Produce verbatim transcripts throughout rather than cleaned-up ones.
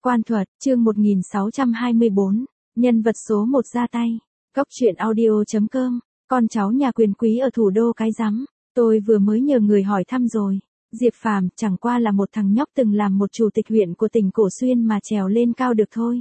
Quan thuật, chương một nghìn sáu trăm hai mươi bốn, nhân vật số một ra tay. Góc truyện audio chấm com, con cháu nhà quyền quý ở thủ đô cái rắm, tôi vừa mới nhờ người hỏi thăm rồi. Diệp Phàm chẳng qua là một thằng nhóc từng làm một chủ tịch huyện của tỉnh Cổ Xuyên mà trèo lên cao được thôi.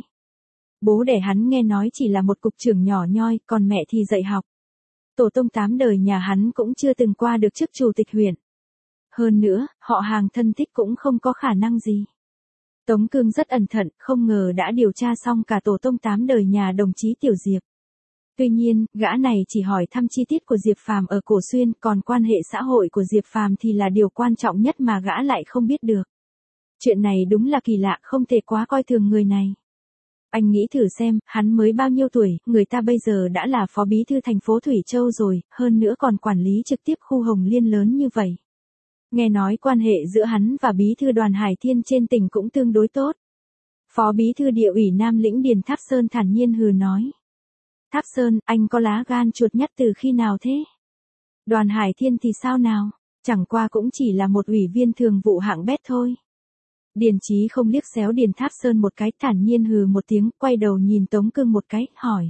Bố đẻ hắn nghe nói chỉ là một cục trưởng nhỏ nhoi, còn mẹ thì dạy học. Tổ tông tám đời nhà hắn cũng chưa từng qua được chức chủ tịch huyện. Hơn nữa, họ hàng thân thích cũng không có khả năng gì. Tống Cương rất ẩn thận, không ngờ đã điều tra xong cả tổ tông tám đời nhà đồng chí Tiểu Diệp. Tuy nhiên, gã này chỉ hỏi thăm chi tiết của Diệp Phàm ở Cổ Xuyên, còn quan hệ xã hội của Diệp Phàm thì là điều quan trọng nhất mà gã lại không biết được. Chuyện này đúng là kỳ lạ, không thể quá coi thường người này. Anh nghĩ thử xem, hắn mới bao nhiêu tuổi, người ta bây giờ đã là phó bí thư thành phố Thủy Châu rồi, hơn nữa còn quản lý trực tiếp khu Hồng Liên lớn như vậy. Nghe nói quan hệ giữa hắn và bí thư đoàn Hải Thiên trên tỉnh cũng tương đối tốt. Phó bí thư địa ủy Nam Lĩnh Điền Tháp Sơn thản nhiên hừ nói. Tháp Sơn, anh có lá gan chuột nhắt từ khi nào thế? Đoàn Hải Thiên thì sao nào? Chẳng qua cũng chỉ là một ủy viên thường vụ hạng bét thôi. Điền Chí không liếc xéo Điền Tháp Sơn một cái, thản nhiên hừ một tiếng, quay đầu nhìn Tống Cương một cái, hỏi.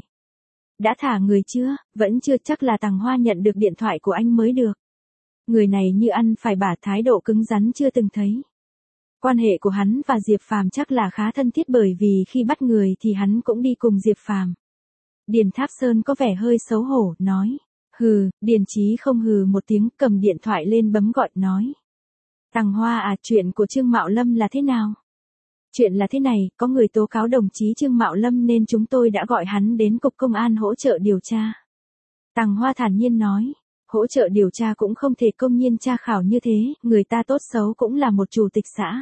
Đã thả người chưa? Vẫn chưa, chắc là Tằng Hoa nhận được điện thoại của anh mới được. Người này như ăn phải bả, thái độ cứng rắn chưa từng thấy. Quan hệ của hắn và Diệp Phàm chắc là khá thân thiết, bởi vì khi bắt người thì hắn cũng đi cùng Diệp Phàm. Điền Tháp Sơn có vẻ hơi xấu hổ, nói. Hừ, Điền Chí không hừ một tiếng, cầm điện thoại lên bấm gọi, nói. Tằng Hoa à, chuyện của Trương Mạo Lâm là thế nào? Chuyện là thế này, có người tố cáo đồng chí Trương Mạo Lâm nên chúng tôi đã gọi hắn đến cục công an hỗ trợ điều tra. Tằng Hoa thản nhiên nói. Hỗ trợ điều tra cũng không thể công nhiên tra khảo như thế, người ta tốt xấu cũng là một chủ tịch xã.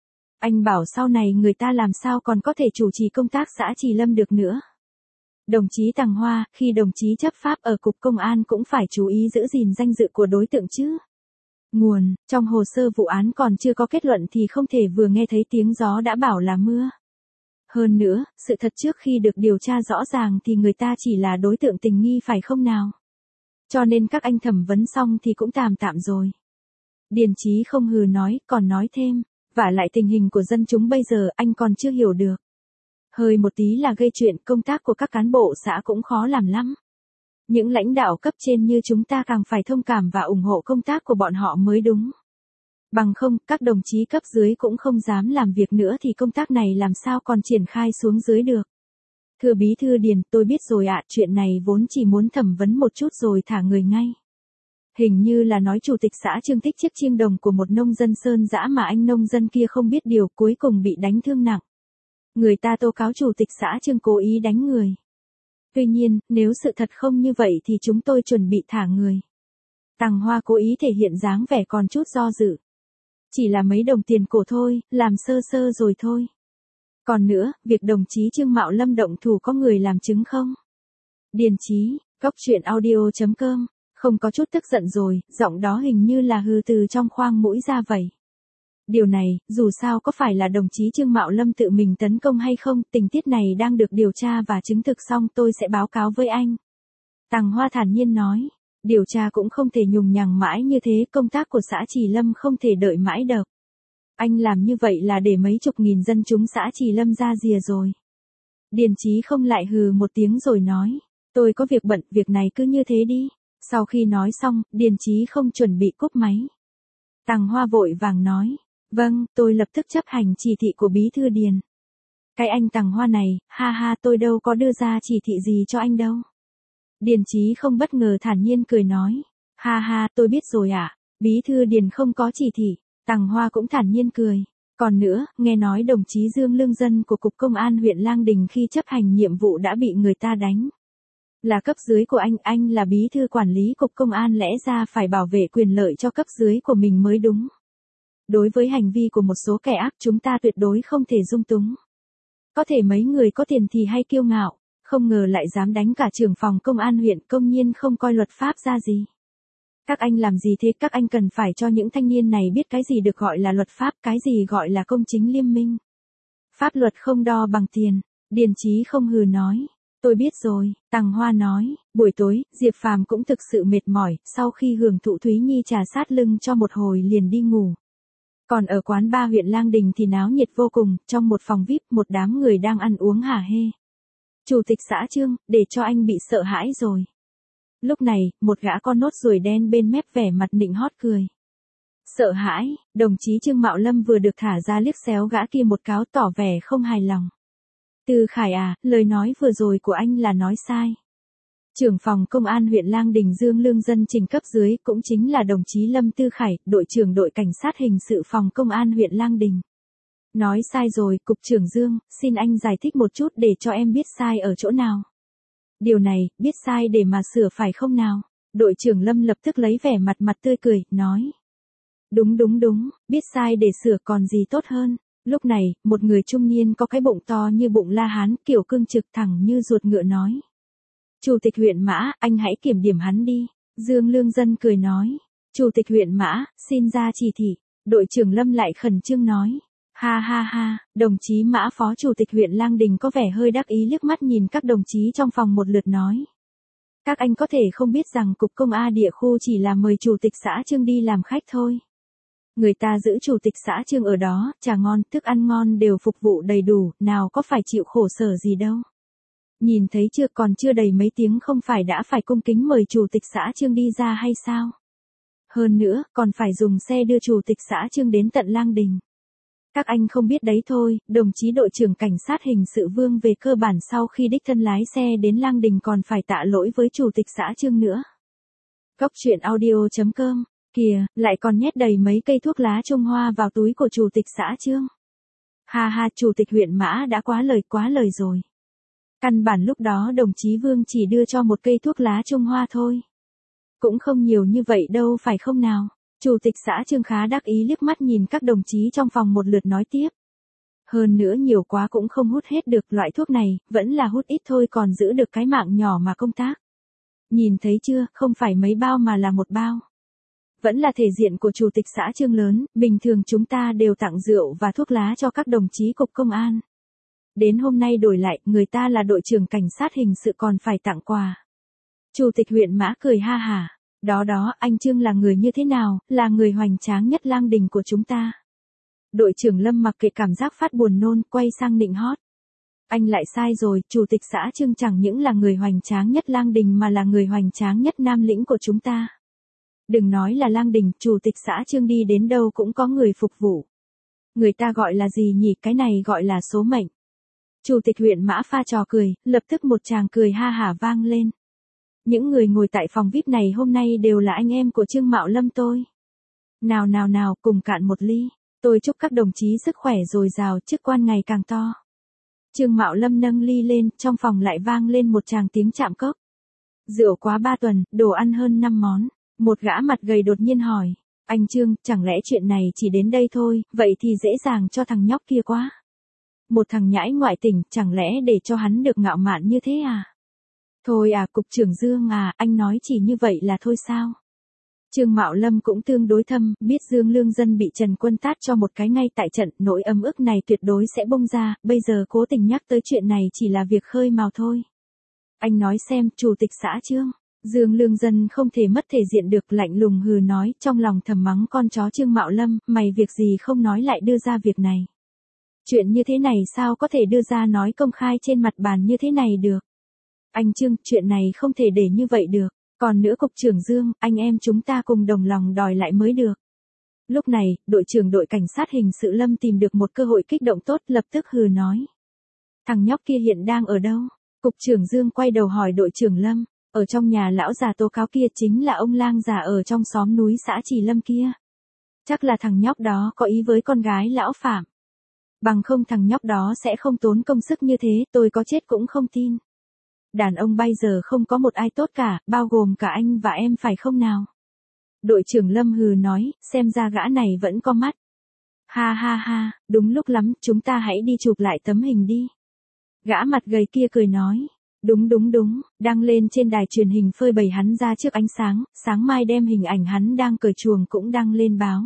Anh bảo sau này người ta làm sao còn có thể chủ trì công tác xã Trì Lâm được nữa. Đồng chí Tằng Hoa, khi đồng chí chấp pháp ở cục công an cũng phải chú ý giữ gìn danh dự của đối tượng chứ. Nguồn, trong hồ sơ vụ án còn chưa có kết luận thì không thể vừa nghe thấy tiếng gió đã bảo là mưa. Hơn nữa, sự thật trước khi được điều tra rõ ràng thì người ta chỉ là đối tượng tình nghi phải không nào? Cho nên các anh thẩm vấn xong thì cũng tạm tạm rồi. Điền Chí không hừ nói, còn nói thêm, vả lại tình hình của dân chúng bây giờ anh còn chưa hiểu được. Hơi một tí là gây chuyện, công tác của các cán bộ xã cũng khó làm lắm. Những lãnh đạo cấp trên như chúng ta càng phải thông cảm và ủng hộ công tác của bọn họ mới đúng. Bằng không, các đồng chí cấp dưới cũng không dám làm việc nữa thì công tác này làm sao còn triển khai xuống dưới được. Thưa bí thư Điền, tôi biết rồi ạ, chuyện này vốn chỉ muốn thẩm vấn một chút rồi thả người ngay. Hình như là nói chủ tịch xã Trương thích chiếc chiêng đồng của một nông dân Sơn Dã mà anh nông dân kia không biết điều, cuối cùng bị đánh thương nặng. Người ta tố cáo chủ tịch xã Trương cố ý đánh người. Tuy nhiên, nếu sự thật không như vậy thì chúng tôi chuẩn bị thả người. Tằng Hoa cố ý thể hiện dáng vẻ còn chút do dự. Chỉ là mấy đồng tiền cổ thôi, làm sơ sơ rồi thôi. Còn nữa, việc đồng chí Trương Mạo Lâm động thủ có người làm chứng không? Điền Chí, góc truyện audio chấm com, không có chút tức giận rồi, giọng đó hình như là hừ từ trong khoang mũi ra vậy. Điều này, dù sao có phải là đồng chí Trương Mạo Lâm tự mình tấn công hay không, tình tiết này đang được điều tra và chứng thực xong tôi sẽ báo cáo với anh. Tằng Hoa thản nhiên nói, điều tra cũng không thể nhùng nhằng mãi như thế, công tác của xã Trì Lâm không thể đợi mãi được. Anh làm như vậy là để mấy chục nghìn dân chúng xã Trì Lâm ra rìa rồi. Điền Chí không lại hừ một tiếng rồi nói, tôi có việc bận, việc này cứ như thế đi. Sau khi nói xong, Điền Chí không chuẩn bị cúp máy. Tằng Hoa vội vàng nói, vâng, tôi lập tức chấp hành chỉ thị của bí thư Điền. Cái anh Tằng Hoa này, ha ha, tôi đâu có đưa ra chỉ thị gì cho anh đâu. Điền Chí không bất ngờ thản nhiên cười nói, ha ha, tôi biết rồi ạ, bí thư Điền không có chỉ thị. Tằng Hoa cũng thản nhiên cười. Còn nữa, nghe nói đồng chí Dương Lương Dân của Cục Công an huyện Lang Đình khi chấp hành nhiệm vụ đã bị người ta đánh. Là cấp dưới của anh, anh là bí thư quản lý Cục Công an lẽ ra phải bảo vệ quyền lợi cho cấp dưới của mình mới đúng. Đối với hành vi của một số kẻ ác chúng ta tuyệt đối không thể dung túng. Có thể mấy người có tiền thì hay kiêu ngạo, không ngờ lại dám đánh cả trưởng phòng công an huyện, công nhiên không coi luật pháp ra gì. Các anh làm gì thế? Các anh cần phải cho những thanh niên này biết cái gì được gọi là luật pháp, cái gì gọi là công chính liêm minh. Pháp luật không đo bằng tiền. Điền Chí không hừ nói. Tôi biết rồi, Tằng Hoa nói. Buổi tối, Diệp Phàm cũng thực sự mệt mỏi, sau khi hưởng thụ Thúy Nhi trà sát lưng cho một hồi liền đi ngủ. Còn ở quán bar huyện Lang Đình thì náo nhiệt vô cùng, trong một phòng vi ai pi, một đám người đang ăn uống hả hê. Chủ tịch xã Trương, để cho anh bị sợ hãi rồi. Lúc này, một gã con nốt ruồi đen bên mép vẻ mặt nịnh hót cười. Sợ hãi, đồng chí Trương Mạo Lâm vừa được thả ra liếc xéo gã kia một cáo tỏ vẻ không hài lòng. Tư Khải à, lời nói vừa rồi của anh là nói sai. Trưởng phòng công an huyện Lang Đình Dương Lương Dân trình cấp dưới cũng chính là đồng chí Lâm Tư Khải, đội trưởng đội cảnh sát hình sự phòng công an huyện Lang Đình. Nói sai rồi, cục trưởng Dương, xin anh giải thích một chút để cho em biết sai ở chỗ nào. Điều này, biết sai để mà sửa phải không nào? Đội trưởng Lâm lập tức lấy vẻ mặt mặt tươi cười, nói. Đúng đúng đúng, biết sai để sửa còn gì tốt hơn. Lúc này, một người trung niên có cái bụng to như bụng La Hán, kiểu cương trực thẳng như ruột ngựa nói. Chủ tịch huyện Mã, anh hãy kiểm điểm hắn đi. Dương Lương Dân cười nói. Chủ tịch huyện Mã, xin ra chỉ thị. Đội trưởng Lâm lại khẩn trương nói. Ha ha ha, đồng chí Mã phó chủ tịch huyện Lang Đình có vẻ hơi đắc ý liếc mắt nhìn các đồng chí trong phòng một lượt nói. Các anh có thể không biết rằng cục công A địa khu chỉ là mời chủ tịch xã Trương đi làm khách thôi. Người ta giữ chủ tịch xã Trương ở đó, trà ngon, thức ăn ngon đều phục vụ đầy đủ, nào có phải chịu khổ sở gì đâu. Nhìn thấy chưa, còn chưa đầy mấy tiếng không phải đã phải cung kính mời chủ tịch xã Trương đi ra hay sao? Hơn nữa, còn phải dùng xe đưa chủ tịch xã Trương đến tận Lang Đình. Các anh không biết đấy thôi, đồng chí đội trưởng cảnh sát hình sự Vương về cơ bản sau khi đích thân lái xe đến Lang Đình còn phải tạ lỗi với chủ tịch xã Trương nữa. Góc truyện audio chấm com, kìa, lại còn nhét đầy mấy cây thuốc lá Trung Hoa vào túi của chủ tịch xã Trương. Ha ha, chủ tịch huyện Mã đã quá lời quá lời rồi. Căn bản lúc đó đồng chí Vương chỉ đưa cho một cây thuốc lá Trung Hoa thôi. Cũng không nhiều như vậy đâu phải không nào? Chủ tịch xã Trương khá đắc ý liếc mắt nhìn các đồng chí trong phòng một lượt nói tiếp. Hơn nữa nhiều quá cũng không hút hết được, loại thuốc này, vẫn là hút ít thôi còn giữ được cái mạng nhỏ mà công tác. Nhìn thấy chưa, không phải mấy bao mà là một bao. Vẫn là thể diện của chủ tịch xã Trương lớn, bình thường chúng ta đều tặng rượu và thuốc lá cho các đồng chí cục công an. Đến hôm nay đổi lại, người ta là đội trưởng cảnh sát hình sự còn phải tặng quà. Chủ tịch huyện Mã cười ha hả. Đó đó, anh Trương là người như thế nào, là người hoành tráng nhất Lang Đình của chúng ta. Đội trưởng Lâm mặc kệ cảm giác phát buồn nôn, quay sang nịnh hót. Anh lại sai rồi, chủ tịch xã Trương chẳng những là người hoành tráng nhất Lang Đình mà là người hoành tráng nhất Nam Lĩnh của chúng ta. Đừng nói là Lang Đình, chủ tịch xã Trương đi đến đâu cũng có người phục vụ. Người ta gọi là gì nhỉ, cái này gọi là số mệnh. Chủ tịch huyện Mã pha trò cười, lập tức một tràng cười ha hả vang lên. Những người ngồi tại phòng vi ai pi này hôm nay đều là anh em của Trương Mạo Lâm tôi. Nào nào nào, cùng cạn một ly. Tôi chúc các đồng chí sức khỏe dồi dào, chức quan ngày càng to. Trương Mạo Lâm nâng ly lên, trong phòng lại vang lên một tràng tiếng chạm cốc. Rượu quá ba tuần, đồ ăn hơn năm món. Một gã mặt gầy đột nhiên hỏi. Anh Trương, chẳng lẽ chuyện này chỉ đến đây thôi, vậy thì dễ dàng cho thằng nhóc kia quá. Một thằng nhãi ngoại tỉnh, chẳng lẽ để cho hắn được ngạo mạn như thế à? Thôi à, cục trưởng Dương à, anh nói chỉ như vậy là thôi sao? Trương Mạo Lâm cũng tương đối thâm, biết Dương Lương Dân bị Trần Quân tát cho một cái ngay tại trận, nỗi ấm ức này tuyệt đối sẽ bung ra, bây giờ cố tình nhắc tới chuyện này chỉ là việc khơi mào thôi. Anh nói xem, chủ tịch xã Trương. Dương Lương Dân không thể mất thể diện được, lạnh lùng hừ nói, trong lòng thầm mắng con chó Trương Mạo Lâm, mày việc gì không nói lại đưa ra việc này. Chuyện như thế này sao có thể đưa ra nói công khai trên mặt bàn như thế này được. Anh Trương, chuyện này không thể để như vậy được. Còn nữa cục trưởng Dương, anh em chúng ta cùng đồng lòng đòi lại mới được. Lúc này, đội trưởng đội cảnh sát hình sự Lâm tìm được một cơ hội kích động tốt, lập tức hừ nói. Thằng nhóc kia hiện đang ở đâu? Cục trưởng Dương quay đầu hỏi đội trưởng Lâm. Ở trong nhà lão già tố cáo kia, chính là ông lang già ở trong xóm núi xã Trì Lâm kia. Chắc là thằng nhóc đó có ý với con gái lão Phạm. Bằng không thằng nhóc đó sẽ không tốn công sức như thế, tôi có chết cũng không tin. Đàn ông bây giờ không có một ai tốt cả, bao gồm cả anh và em phải không nào? Đội trưởng Lâm hừ nói, xem ra gã này vẫn có mắt. Ha ha ha, đúng lúc lắm, chúng ta hãy đi chụp lại tấm hình đi. Gã mặt gầy kia cười nói. Đúng đúng đúng, đăng lên trên đài truyền hình phơi bày hắn ra trước ánh sáng, sáng mai đem hình ảnh hắn đang cởi chuồng cũng đăng lên báo.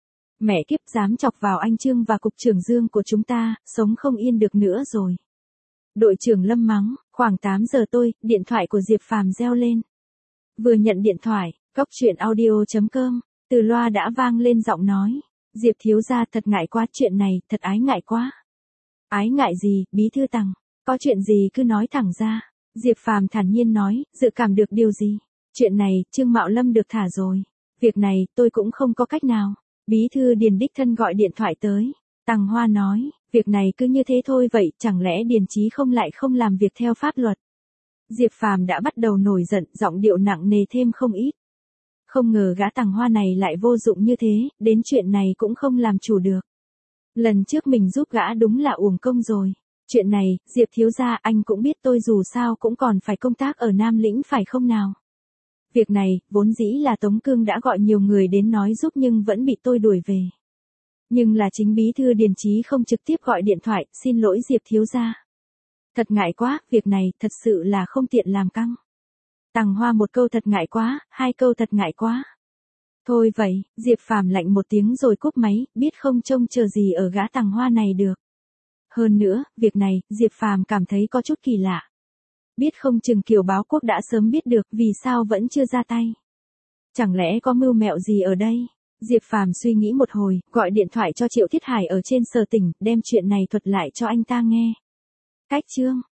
Mẹ kiếp, dám chọc vào anh Trương và cục trưởng Dương của chúng ta, sống không yên được nữa rồi. Đội trưởng Lâm mắng, khoảng tám giờ tôi, điện thoại của Diệp Phàm reo lên. Vừa nhận điện thoại, góc truyện audio chấm com, từ loa đã vang lên giọng nói. Diệp thiếu gia thật ngại quá, chuyện này thật ái ngại quá. Ái ngại gì, bí thư Tằng, có chuyện gì cứ nói thẳng ra. Diệp Phàm thản nhiên nói, dự cảm được điều gì? Chuyện này, Trương Mạo Lâm được thả rồi. Việc này, tôi cũng không có cách nào. Bí thư Điền đích thân gọi điện thoại tới. Tằng Hoa nói, việc này cứ như thế thôi vậy, chẳng lẽ Điền Chí không lại không làm việc theo pháp luật? Diệp Phàm đã bắt đầu nổi giận, giọng điệu nặng nề thêm không ít. Không ngờ gã Tằng Hoa này lại vô dụng như thế, đến chuyện này cũng không làm chủ được. Lần trước mình giúp gã đúng là uổng công rồi. Chuyện này, Diệp thiếu gia, anh cũng biết tôi dù sao cũng còn phải công tác ở Nam Lĩnh phải không nào? Việc này, vốn dĩ là Tống Cương đã gọi nhiều người đến nói giúp nhưng vẫn bị tôi đuổi về. Nhưng là chính bí thư Điền Chí không trực tiếp gọi điện thoại, xin lỗi Diệp thiếu gia. Thật ngại quá, việc này thật sự là không tiện làm căng. Tằng Hoa một câu thật ngại quá, hai câu thật ngại quá. Thôi vậy, Diệp Phàm lạnh một tiếng rồi cúp máy, biết không trông chờ gì ở gã Tằng Hoa này được. Hơn nữa, việc này, Diệp Phàm cảm thấy có chút kỳ lạ. Biết không chừng Kiều Báo Quốc đã sớm biết được, vì sao vẫn chưa ra tay. Chẳng lẽ có mưu mẹo gì ở đây? Diệp Phàm suy nghĩ một hồi, gọi điện thoại cho Triệu Thiết Hải ở trên Sở Tỉnh, đem chuyện này thuật lại cho anh ta nghe. Cách chương